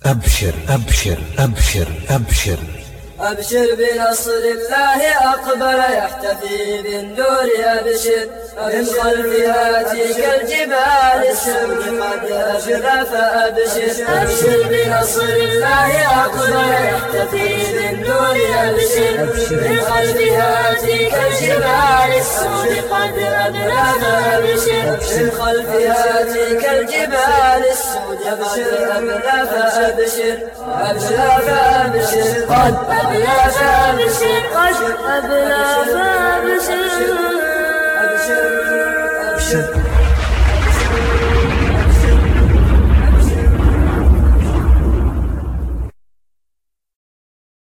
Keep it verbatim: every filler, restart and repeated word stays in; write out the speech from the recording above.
أبشر أبشر أبشر أبشر أبشر بنصر الله أقبل يحتفي بالنور. أبشر من خلفها تلك الجبال السود قد أفلى فأبشر. أبشر بنصر الله أقبل يحتفي بالنور. أبشر من خلفها تلك الجبال السود قد أفلى فأبشر. من خلفها تلك الجبال السود قد أفلى فأبشر. أبشر فأبشر قد أبلى فأبشر قد أبلى فأبشر. أبشر أبشر